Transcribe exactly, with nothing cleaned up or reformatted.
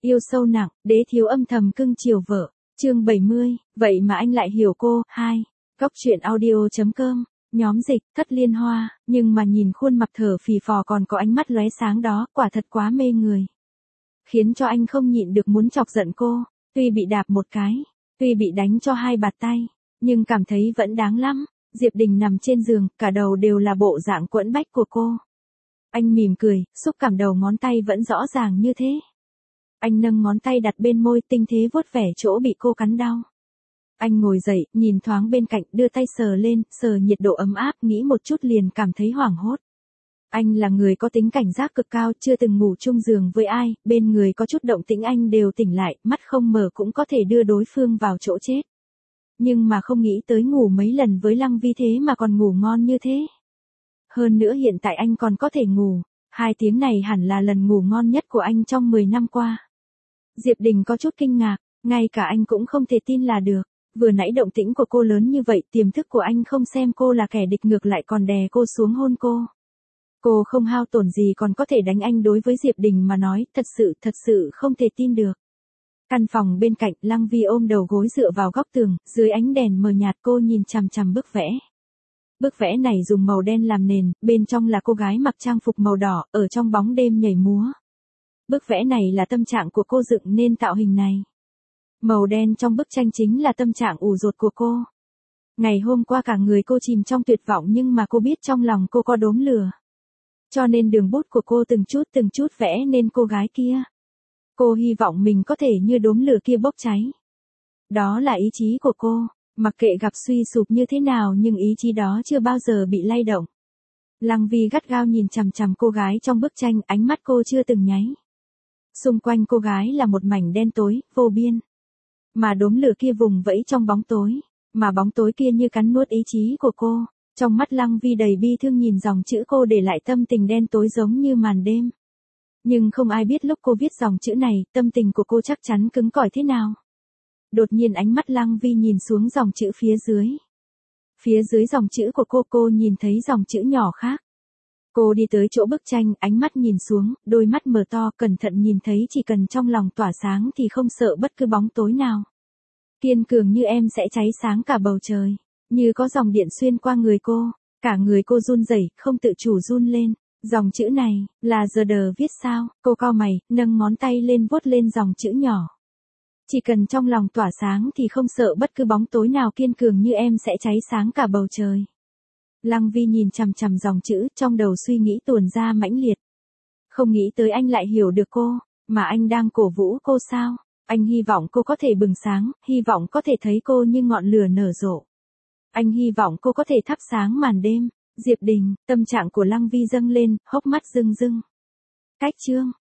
Yêu sâu nặng, đế thiếu âm thầm cưng chiều vợ. Chương bảy mươi, vậy mà anh lại hiểu cô. Hai. Góc truyện audio.com. Nhóm dịch, Thất Liên Hoa, nhưng mà nhìn khuôn mặt thở phì phò còn có ánh mắt lóe sáng đó, quả thật quá mê người. Khiến cho anh không nhịn được muốn chọc giận cô, tuy bị đạp một cái, tuy bị đánh cho hai bạt tay, nhưng cảm thấy vẫn đáng lắm. Diệp Đình nằm trên giường, cả đầu đều là bộ dạng quẫn bách của cô. Anh mỉm cười, xúc cảm đầu ngón tay vẫn rõ ràng như thế. Anh nâng ngón tay đặt bên môi, tinh tế vuốt vẻ chỗ bị cô cắn đau. Anh ngồi dậy, nhìn thoáng bên cạnh, đưa tay sờ lên, sờ nhiệt độ ấm áp, nghĩ một chút liền cảm thấy hoảng hốt. Anh là người có tính cảnh giác cực cao, chưa từng ngủ chung giường với ai, bên người có chút động tĩnh anh đều tỉnh lại, mắt không mở cũng có thể đưa đối phương vào chỗ chết. Nhưng mà không nghĩ tới ngủ mấy lần với Lăng Vi thế mà còn ngủ ngon như thế. Hơn nữa hiện tại anh còn có thể ngủ, hai tiếng này hẳn là lần ngủ ngon nhất của anh trong mười năm qua. Diệp Đình có chút kinh ngạc, ngay cả anh cũng không thể tin là được. Vừa nãy động tĩnh của cô lớn như vậy, tiềm thức của anh không xem cô là kẻ địch ngược lại còn đè cô xuống hôn cô. Cô không hao tổn gì còn có thể đánh anh. Đối với Diệp Đình mà nói, thật sự, thật sự không thể tin được. Căn phòng bên cạnh, Lăng Vi ôm đầu gối dựa vào góc tường, dưới ánh đèn mờ nhạt cô nhìn chằm chằm bức vẽ. Bức vẽ này dùng màu đen làm nền, bên trong là cô gái mặc trang phục màu đỏ, ở trong bóng đêm nhảy múa. Bức vẽ này là tâm trạng của cô dựng nên tạo hình này. Màu đen trong bức tranh chính là tâm trạng ủ rột của cô. Ngày hôm qua cả người cô chìm trong tuyệt vọng nhưng mà cô biết trong lòng cô có đốm lửa. Cho nên đường bút của cô từng chút từng chút vẽ nên cô gái kia. Cô hy vọng mình có thể như đốm lửa kia bốc cháy. Đó là ý chí của cô, mặc kệ gặp suy sụp như thế nào nhưng ý chí đó chưa bao giờ bị lay động. Lăng Vi gắt gao nhìn chằm chằm cô gái trong bức tranh, ánh mắt cô chưa từng nháy. Xung quanh cô gái là một mảnh đen tối, vô biên. Mà đốm lửa kia vùng vẫy trong bóng tối, mà bóng tối kia như cắn nuốt ý chí của cô. Trong mắt Lăng Vi đầy bi thương nhìn dòng chữ cô để lại tâm tình đen tối giống như màn đêm. Nhưng không ai biết lúc cô viết dòng chữ này, tâm tình của cô chắc chắn cứng cỏi thế nào. Đột nhiên ánh mắt Lăng Vi nhìn xuống dòng chữ phía dưới. Phía dưới dòng chữ của cô cô nhìn thấy dòng chữ nhỏ khác. Cô đi tới chỗ bức tranh, ánh mắt nhìn xuống, đôi mắt mở to, cẩn thận nhìn thấy chỉ cần trong lòng tỏa sáng thì không sợ bất cứ bóng tối nào. Kiên cường như em sẽ cháy sáng cả bầu trời. Như có dòng điện xuyên qua người cô, cả người cô run rẩy, không tự chủ run lên. Dòng chữ này, là giờ đờ viết sao? Cô cau mày, nâng ngón tay lên vuốt lên dòng chữ nhỏ. Chỉ cần trong lòng tỏa sáng thì không sợ bất cứ bóng tối nào, kiên cường như em sẽ cháy sáng cả bầu trời. Lăng Vi nhìn chằm chằm dòng chữ, trong đầu suy nghĩ tuồn ra mãnh liệt. Không nghĩ tới anh lại hiểu được cô, mà anh đang cổ vũ cô sao? Anh hy vọng cô có thể bừng sáng, hy vọng có thể thấy cô như ngọn lửa nở rộ. Anh hy vọng cô có thể thắp sáng màn đêm. Diệp Đình, tâm trạng của Lăng Vi dâng lên, hốc mắt rưng rưng. Cách chương.